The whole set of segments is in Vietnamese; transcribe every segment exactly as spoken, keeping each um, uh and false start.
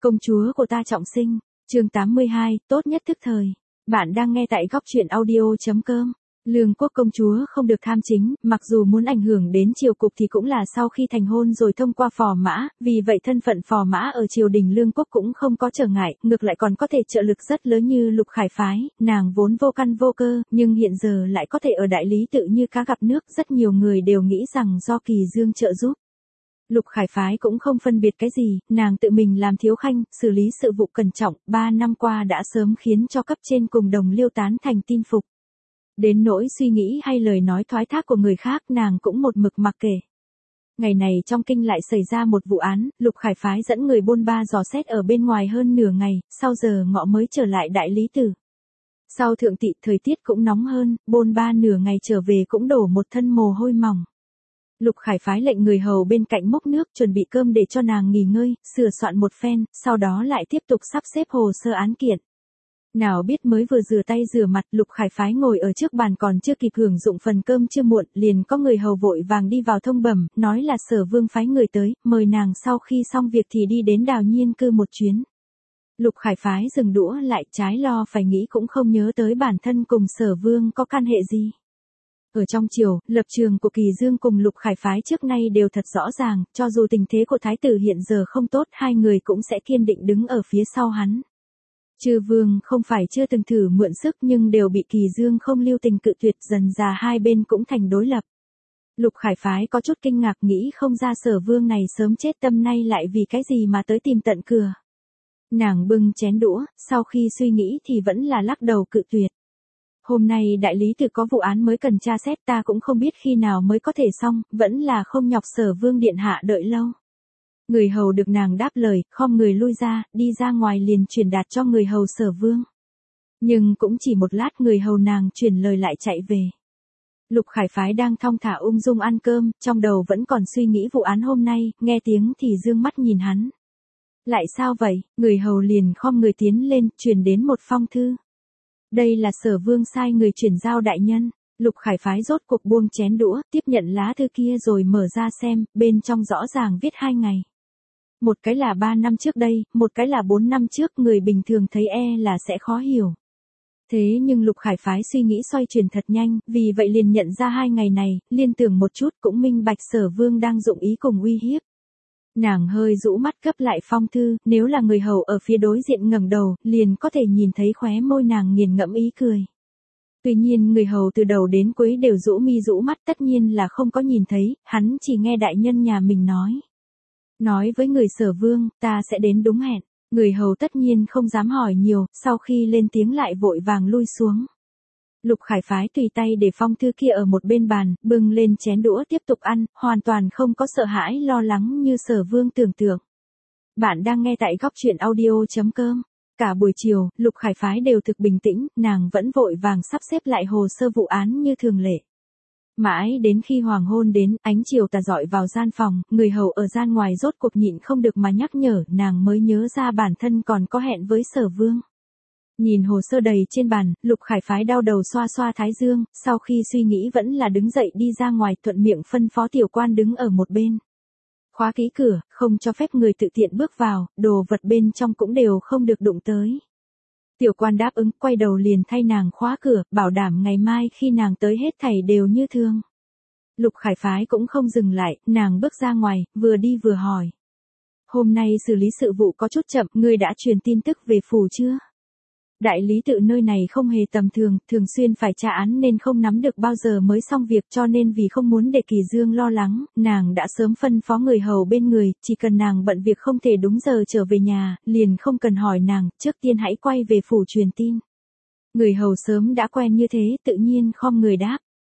Công chúa của ta trọng sinh, chương tám mươi hai, tốt nhất thức thời. Bạn đang nghe tại góc truyện audio.com. Lương quốc công chúa không được tham chính, mặc dù muốn ảnh hưởng đến triều cục thì cũng là sau khi thành hôn rồi thông qua phò mã, vì vậy thân phận phò mã ở triều đình lương quốc cũng không có trở ngại, ngược lại còn có thể trợ lực rất lớn như Lục Khải phái, nàng vốn vô căn vô cơ, nhưng hiện giờ lại có thể ở đại lý tự như cá gặp nước, rất nhiều người đều nghĩ rằng do Kỳ Dương trợ giúp. Lục Khải phái cũng không phân biệt cái gì, nàng tự mình làm thiếu khanh, xử lý sự vụ cẩn trọng, ba năm qua đã sớm khiến cho cấp trên cùng đồng liêu tán thành tin phục. Đến nỗi suy nghĩ hay lời nói thoái thác của người khác nàng cũng một mực mặc kệ. Ngày này trong kinh lại xảy ra một vụ án, Lục Khải phái dẫn người bôn ba dò xét ở bên ngoài hơn nửa ngày, sau giờ ngọ mới trở lại đại lý tự. Sau thượng tị thời tiết cũng nóng hơn, bôn ba nửa ngày trở về cũng đổ một thân mồ hôi mỏng. Lục Khải phái lệnh người hầu bên cạnh múc nước chuẩn bị cơm để cho nàng nghỉ ngơi, sửa soạn một phen, sau đó lại tiếp tục sắp xếp hồ sơ án kiện. Nào biết mới vừa rửa tay rửa mặt, Lục Khải phái ngồi ở trước bàn còn chưa kịp hưởng dụng phần cơm chưa muộn, liền có người hầu vội vàng đi vào thông bẩm, nói là Sở Vương phái người tới, mời nàng sau khi xong việc thì đi đến Đào Nhiên cư một chuyến. Lục Khải phái dừng đũa lại, trái lo phải nghĩ cũng không nhớ tới bản thân cùng Sở Vương có can hệ gì. Ở trong triều, lập trường của Kỳ Dương cùng Lục Khải phái trước nay đều thật rõ ràng, cho dù tình thế của thái tử hiện giờ không tốt, hai người cũng sẽ kiên định đứng ở phía sau hắn. Chư vương không phải chưa từng thử mượn sức nhưng đều bị Kỳ Dương không lưu tình cự tuyệt, dần dà hai bên cũng thành đối lập. Lục Khải phái có chút kinh ngạc, nghĩ không ra Sở Vương này sớm chết tâm nay lại vì cái gì mà tới tìm tận cửa. Nàng bưng chén đũa, sau khi suy nghĩ thì vẫn là lắc đầu cự tuyệt. Hôm nay đại lý tự có vụ án mới cần tra xét, ta cũng không biết khi nào mới có thể xong, vẫn là không nhọc Sở Vương điện hạ đợi lâu. Người hầu được nàng đáp lời, khom người lui ra, đi ra ngoài liền truyền đạt cho người hầu Sở Vương. Nhưng cũng chỉ một lát người hầu nàng truyền lời lại chạy về. Lục Khải phái đang thong thả ung dung ăn cơm, trong đầu vẫn còn suy nghĩ vụ án hôm nay, nghe tiếng thì dương mắt nhìn hắn. Lại sao vậy? Người hầu liền khom người tiến lên, truyền đến một phong thư. Đây là Sở Vương sai người chuyển giao đại nhân. Lục Khải phái rốt cuộc buông chén đũa, tiếp nhận lá thư kia rồi mở ra xem, bên trong rõ ràng viết hai ngày. Một cái là ba năm trước đây, một cái là bốn năm trước, người bình thường thấy e là sẽ khó hiểu. Thế nhưng Lục Khải phái suy nghĩ xoay chuyển thật nhanh, vì vậy liền nhận ra hai ngày này, liên tưởng một chút cũng minh bạch Sở Vương đang dụng ý cùng uy hiếp. Nàng hơi rũ mắt gấp lại phong thư, nếu là người hầu ở phía đối diện ngẩng đầu, liền có thể nhìn thấy khóe môi nàng nghiền ngẫm ý cười. Tuy nhiên người hầu từ đầu đến cuối đều rũ mi rũ mắt, tất nhiên là không có nhìn thấy, hắn chỉ nghe đại nhân nhà mình nói. Nói với người Sở Vương, ta sẽ đến đúng hẹn. Người hầu tất nhiên không dám hỏi nhiều, sau khi lên tiếng lại vội vàng lui xuống. Lục Khải phái tùy tay để phong thư kia ở một bên bàn, bưng lên chén đũa tiếp tục ăn, hoàn toàn không có sợ hãi lo lắng như Sở Vương tưởng tượng. Bạn đang nghe tại góc truyện audio.com. Cả buổi chiều, Lục Khải phái đều thực bình tĩnh, nàng vẫn vội vàng sắp xếp lại hồ sơ vụ án như thường lệ. Mãi đến khi hoàng hôn đến, ánh chiều tà dọi vào gian phòng, người hầu ở gian ngoài rốt cuộc nhịn không được mà nhắc nhở, nàng mới nhớ ra bản thân còn có hẹn với Sở Vương. Nhìn hồ sơ đầy trên bàn, Lục Khải phái đau đầu xoa xoa thái dương, sau khi suy nghĩ vẫn là đứng dậy đi ra ngoài, thuận miệng phân phó tiểu quan đứng ở một bên. Khóa kỹ cửa, không cho phép người tự tiện bước vào, đồ vật bên trong cũng đều không được đụng tới. Tiểu quan đáp ứng, quay đầu liền thay nàng khóa cửa, bảo đảm ngày mai khi nàng tới hết thảy đều như thường. Lục Khải phái cũng không dừng lại, nàng bước ra ngoài, vừa đi vừa hỏi. Hôm nay xử lý sự vụ có chút chậm, ngươi đã truyền tin tức về phủ chưa? Đại lý tự nơi này không hề tầm thường, thường xuyên phải tra án nên không nắm được bao giờ mới xong việc, cho nên vì không muốn để Kỳ Dương lo lắng, nàng đã sớm phân phó người hầu bên người, chỉ cần nàng bận việc không thể đúng giờ trở về nhà, liền không cần hỏi nàng, trước tiên hãy quay về phủ truyền tin. Người hầu sớm đã quen như thế, tự nhiên khom người đáp.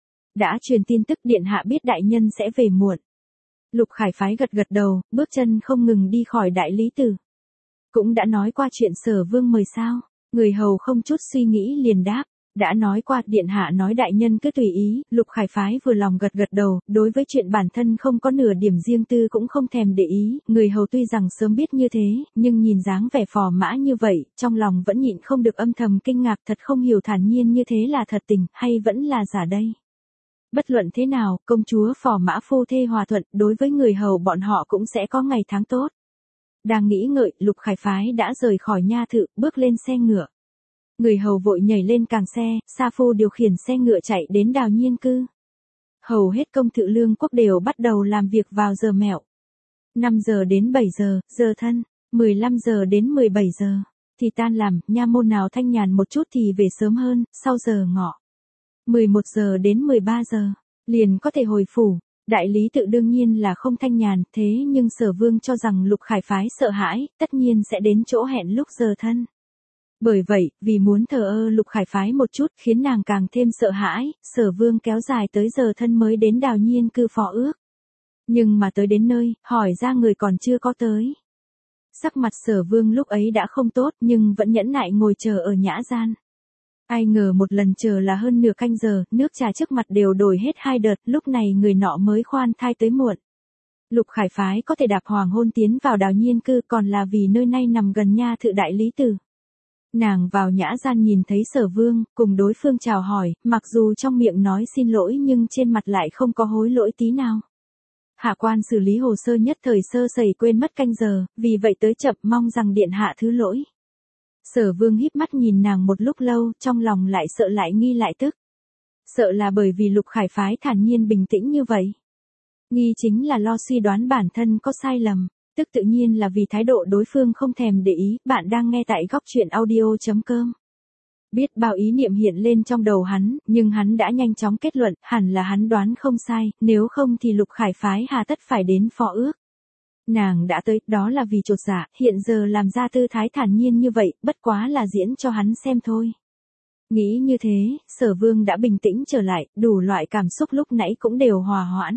Đã truyền tin tức, điện hạ biết đại nhân sẽ về muộn. Lục Khải phái gật gật đầu, bước chân không ngừng đi khỏi đại lý tự. Cũng đã nói qua chuyện Sở Vương mời sao? Người hầu không chút suy nghĩ liền đáp, đã nói qua, điện hạ nói đại nhân cứ tùy ý. Lục Khải phái vừa lòng gật gật đầu, đối với chuyện bản thân không có nửa điểm riêng tư cũng không thèm để ý, người hầu tuy rằng sớm biết như thế, nhưng nhìn dáng vẻ phò mã như vậy, trong lòng vẫn nhịn không được âm thầm kinh ngạc, thật không hiểu thản nhiên như thế là thật tình, hay vẫn là giả đây. Bất luận thế nào, công chúa phò mã phu thê hòa thuận, đối với người hầu bọn họ cũng sẽ có ngày tháng tốt. Đang nghĩ ngợi, Lục Khải Phái đã rời khỏi nha thự, bước lên xe ngựa. Người hầu vội nhảy lên càng xe, sa phu điều khiển xe ngựa chạy đến Đào Nhiên cư. Hầu hết công thự Lương Quốc đều bắt đầu làm việc vào giờ mẹo. năm giờ đến bảy giờ, giờ thân, mười lăm giờ đến mười bảy giờ, thì tan làm, nha môn nào thanh nhàn một chút thì về sớm hơn, sau giờ ngọ. mười một giờ đến mười ba giờ, liền có thể hồi phủ. Đại lý tự đương nhiên là không thanh nhàn, thế nhưng Sở Vương cho rằng Lục Khải Phái sợ hãi, tất nhiên sẽ đến chỗ hẹn lúc giờ thân. Bởi vậy, vì muốn thờ ơ Lục Khải Phái một chút khiến nàng càng thêm sợ hãi, Sở Vương kéo dài tới giờ thân mới đến Đào Nhiên cư phó ước. Nhưng mà tới đến nơi, hỏi ra người còn chưa có tới. Sắc mặt Sở Vương lúc ấy đã không tốt nhưng vẫn nhẫn nại ngồi chờ ở nhã gian. Ai ngờ một lần chờ là hơn nửa canh giờ, nước trà trước mặt đều đổi hết hai đợt, lúc này người nọ mới khoan thai tới muộn. Lục Khải Phái có thể đạp hoàng hôn tiến vào Đào Nhiên cư còn là vì nơi này nằm gần nha thự đại lý tử. Nàng vào nhã gian nhìn thấy Sở Vương, cùng đối phương chào hỏi, mặc dù trong miệng nói xin lỗi nhưng trên mặt lại không có hối lỗi tí nào. Hạ quan xử lý hồ sơ nhất thời sơ sẩy quên mất canh giờ, vì vậy tới chậm, mong rằng điện hạ thứ lỗi. Sở Vương híp mắt nhìn nàng một lúc lâu, trong lòng lại sợ lại nghi lại tức. Sợ là bởi vì Lục Khải Phái thản nhiên bình tĩnh như vậy. Nghi chính là lo suy đoán bản thân có sai lầm, tức tự nhiên là vì thái độ đối phương không thèm để ý. Bạn đang nghe tại góc truyện audio chấm com. Biết bao ý niệm hiện lên trong đầu hắn, nhưng hắn đã nhanh chóng kết luận, hẳn là hắn đoán không sai, nếu không thì Lục Khải Phái hà tất phải đến phó ước. Nàng đã tới, đó là vì chột dạ, hiện giờ làm ra tư thái thản nhiên như vậy, bất quá là diễn cho hắn xem thôi. Nghĩ như thế, Sở Vương đã bình tĩnh trở lại, đủ loại cảm xúc lúc nãy cũng đều hòa hoãn.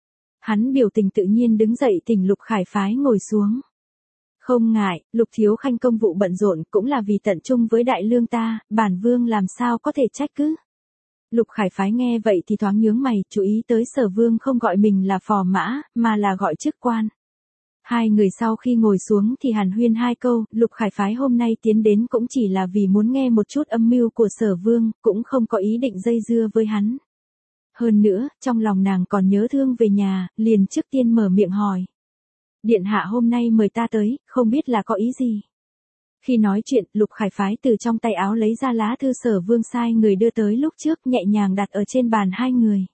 Hắn biểu tình tự nhiên đứng dậy thỉnh Lục Khải Phái ngồi xuống. Không ngại, Lục thiếu khanh công vụ bận rộn cũng là vì tận trung với đại lương ta, bản vương làm sao có thể trách cứ. Lục Khải Phái nghe vậy thì thoáng nhướng mày, chú ý tới Sở Vương không gọi mình là phò mã, mà là gọi chức quan. Hai người sau khi ngồi xuống thì hàn huyên hai câu, Lục Khải Phái hôm nay tiến đến cũng chỉ là vì muốn nghe một chút âm mưu của Sở Vương, cũng không có ý định dây dưa với hắn. Hơn nữa, trong lòng nàng còn nhớ thương về nhà, liền trước tiên mở miệng hỏi. Điện hạ hôm nay mời ta tới, không biết là có ý gì. Khi nói chuyện, Lục Khải Phái từ trong tay áo lấy ra lá thư Sở Vương sai người đưa tới lúc trước, nhẹ nhàng đặt ở trên bàn hai người.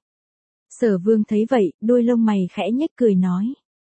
Sở Vương thấy vậy, đôi lông mày khẽ nhếch cười nói.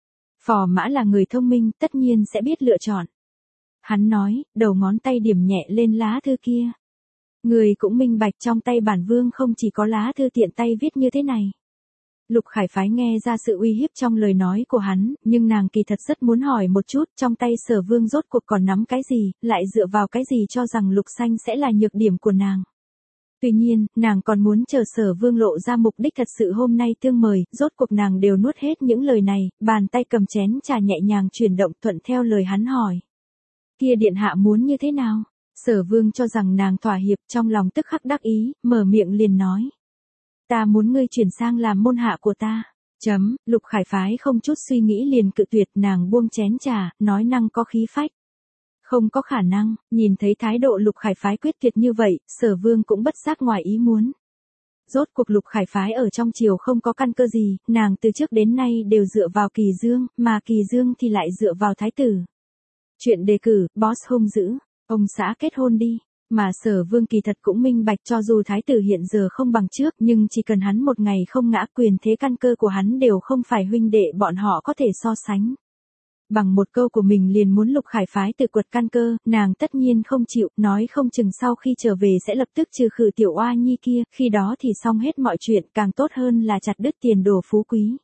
Phò mã là người thông minh, tất nhiên sẽ biết lựa chọn. Hắn nói, đầu ngón tay điểm nhẹ lên lá thư kia. Người cũng minh bạch trong tay bản vương không chỉ có lá thư tiện tay viết như thế này. Lục Khải Phái nghe ra sự uy hiếp trong lời nói của hắn, nhưng nàng kỳ thật rất muốn hỏi một chút, trong tay Sở Vương rốt cuộc còn nắm cái gì, lại dựa vào cái gì cho rằng Lục Xanh sẽ là nhược điểm của nàng. Tuy nhiên, nàng còn muốn chờ Sở Vương lộ ra mục đích thật sự hôm nay tương mời, rốt cuộc nàng đều nuốt hết những lời này, bàn tay cầm chén trà nhẹ nhàng chuyển động thuận theo lời hắn hỏi. Kia điện hạ muốn như thế nào? Sở Vương cho rằng nàng thỏa hiệp, trong lòng tức khắc đắc ý, mở miệng liền nói. Ta muốn ngươi chuyển sang làm môn hạ của ta. Chấm, Lục Khải Phái không chút suy nghĩ liền cự tuyệt, nàng buông chén trà, nói năng có khí phách. Không có khả năng, nhìn thấy thái độ Lục Khải Phái quyết tuyệt như vậy, Sở Vương cũng bất giác ngoài ý muốn. Rốt cuộc Lục Khải Phái ở trong triều không có căn cơ gì, nàng từ trước đến nay đều dựa vào Kỳ Dương, mà Kỳ Dương thì lại dựa vào thái tử. Chuyện đề cử, boss hung dữ, ông xã kết hôn đi. Mà Sở Vương kỳ thật cũng minh bạch cho dù thái tử hiện giờ không bằng trước nhưng chỉ cần hắn một ngày không ngã quyền thế căn cơ của hắn đều không phải huynh đệ bọn họ có thể so sánh. Bằng một câu của mình liền muốn Lục Khải Phái tự quật căn cơ, nàng tất nhiên không chịu, nói không chừng sau khi trở về sẽ lập tức trừ khử tiểu oa nhi kia, khi đó thì xong hết mọi chuyện, càng tốt hơn là chặt đứt tiền đồ phú quý.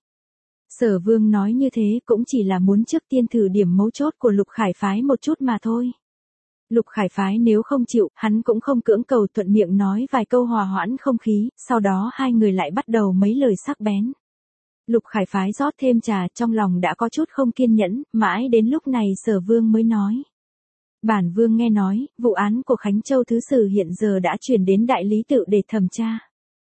Sở Vương nói như thế cũng chỉ là muốn trước tiên thử điểm mấu chốt của Lục Khải Phái một chút mà thôi. Lục Khải Phái nếu không chịu, hắn cũng không cưỡng cầu, thuận miệng nói vài câu hòa hoãn không khí, sau đó hai người lại bắt đầu mấy lời sắc bén. Lục Khải Phái rót thêm trà, trong lòng đã có chút không kiên nhẫn, mãi đến lúc này Sở Vương mới nói. Bản Vương nghe nói, vụ án của Khánh Châu Thứ Sử hiện giờ đã chuyển đến đại lý tự để thẩm tra.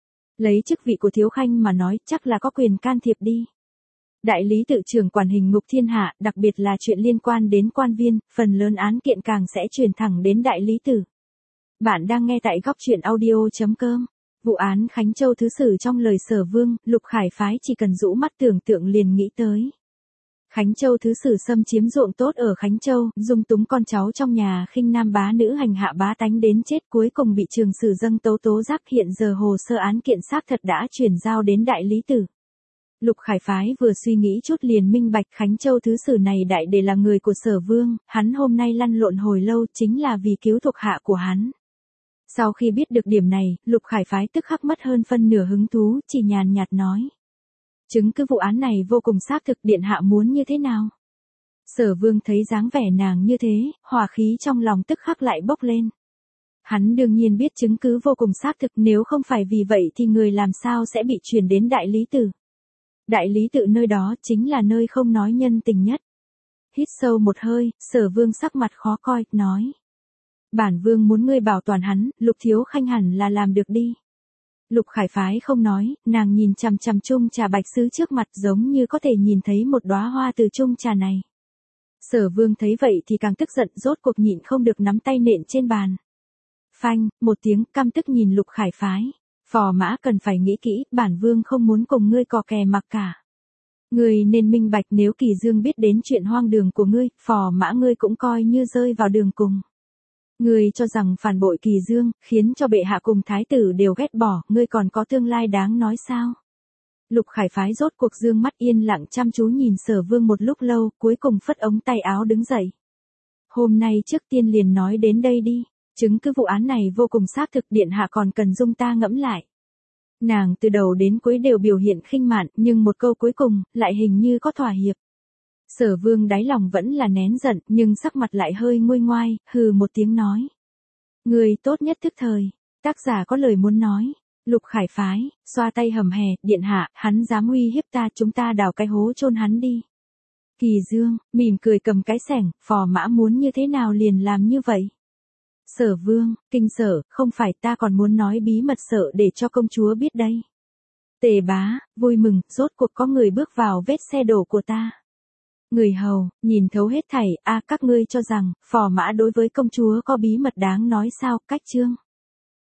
Lấy chức vị của thiếu khanh mà nói, chắc là có quyền can thiệp đi. Đại lý tự trưởng quản hình ngục thiên hạ, đặc biệt là chuyện liên quan đến quan viên, phần lớn án kiện càng sẽ truyền thẳng đến đại lý tự. Bạn đang nghe tại góc truyện audio chấm com. Vụ án Khánh Châu Thứ Sử trong lời Sở Vương, Lục Khải Phái chỉ cần rũ mắt tưởng tượng liền nghĩ tới. Khánh Châu thứ sử xâm chiếm ruộng tốt ở Khánh Châu, dung túng con cháu trong nhà khinh nam bá nữ hành hạ bá tánh đến chết, cuối cùng bị trường sử dâng tố tố giác. Hiện giờ hồ sơ án kiện xác thật đã chuyển giao đến đại lý tử. Lục Khải Phái vừa suy nghĩ chút liền minh bạch Khánh Châu thứ sử này đại để là người của Sở Vương, hắn hôm nay lăn lộn hồi lâu chính là vì cứu thuộc hạ của hắn. Sau khi biết được điểm này, Lục Khải Phái tức khắc mất hơn phân nửa hứng thú, chỉ nhàn nhạt nói. Chứng cứ vụ án này vô cùng xác thực, điện hạ muốn như thế nào? Sở Vương thấy dáng vẻ nàng như thế, hỏa khí trong lòng tức khắc lại bốc lên. Hắn đương nhiên biết chứng cứ vô cùng xác thực, nếu không phải vì vậy thì người làm sao sẽ bị chuyển đến đại lý tự. Đại lý tự nơi đó chính là nơi không nói nhân tình nhất. Hít sâu một hơi, Sở Vương sắc mặt khó coi, nói. Bản Vương muốn ngươi bảo toàn hắn, Lục thiếu khanh hẳn là làm được đi. Lục Khải Phái không nói, nàng nhìn chằm chằm chung trà bạch sứ trước mặt giống như có thể nhìn thấy một đóa hoa từ chung trà này. Sở Vương thấy vậy thì càng tức giận, rốt cuộc nhịn không được nắm tay nện trên bàn. Phanh, một tiếng, căm tức nhìn Lục Khải Phái. Phò mã cần phải nghĩ kỹ, bản Vương không muốn cùng ngươi cò kè mặc cả. Ngươi nên minh bạch, nếu Kỳ Dương biết đến chuyện hoang đường của ngươi, phò mã ngươi cũng coi như rơi vào đường cùng. Ngươi cho rằng phản bội Kỳ Dương, khiến cho bệ hạ cùng thái tử đều ghét bỏ, ngươi còn có tương lai đáng nói sao? Lục Khải Phái rốt cuộc dương mắt yên lặng chăm chú nhìn Sở Vương một lúc lâu, cuối cùng phất ống tay áo đứng dậy. Hôm nay trước tiên liền nói đến đây đi, chứng cứ vụ án này vô cùng xác thực, điện hạ còn cần dung ta ngẫm lại. Nàng từ đầu đến cuối đều biểu hiện khinh mạn, nhưng một câu cuối cùng, lại hình như có thỏa hiệp. Sở Vương đáy lòng vẫn là nén giận, nhưng sắc mặt lại hơi nguôi ngoai, hừ một tiếng nói. Người tốt nhất thức thời, tác giả có lời muốn nói. Lục Khải Phái, xoa tay hầm hè, điện hạ, hắn dám uy hiếp ta, chúng ta đào cái hố chôn hắn đi. Kỳ Dương, mỉm cười cầm cái xẻng, phò mã muốn như thế nào liền làm như vậy. Sở Vương, kinh sở, không phải, ta còn muốn nói bí mật sợ để cho công chúa biết đây. Tề bá, vui mừng, rốt cuộc có người bước vào vết xe đổ của ta. Người hầu, nhìn thấu hết thảy, a các ngươi cho rằng, phò mã đối với công chúa có bí mật đáng nói sao, cách chương.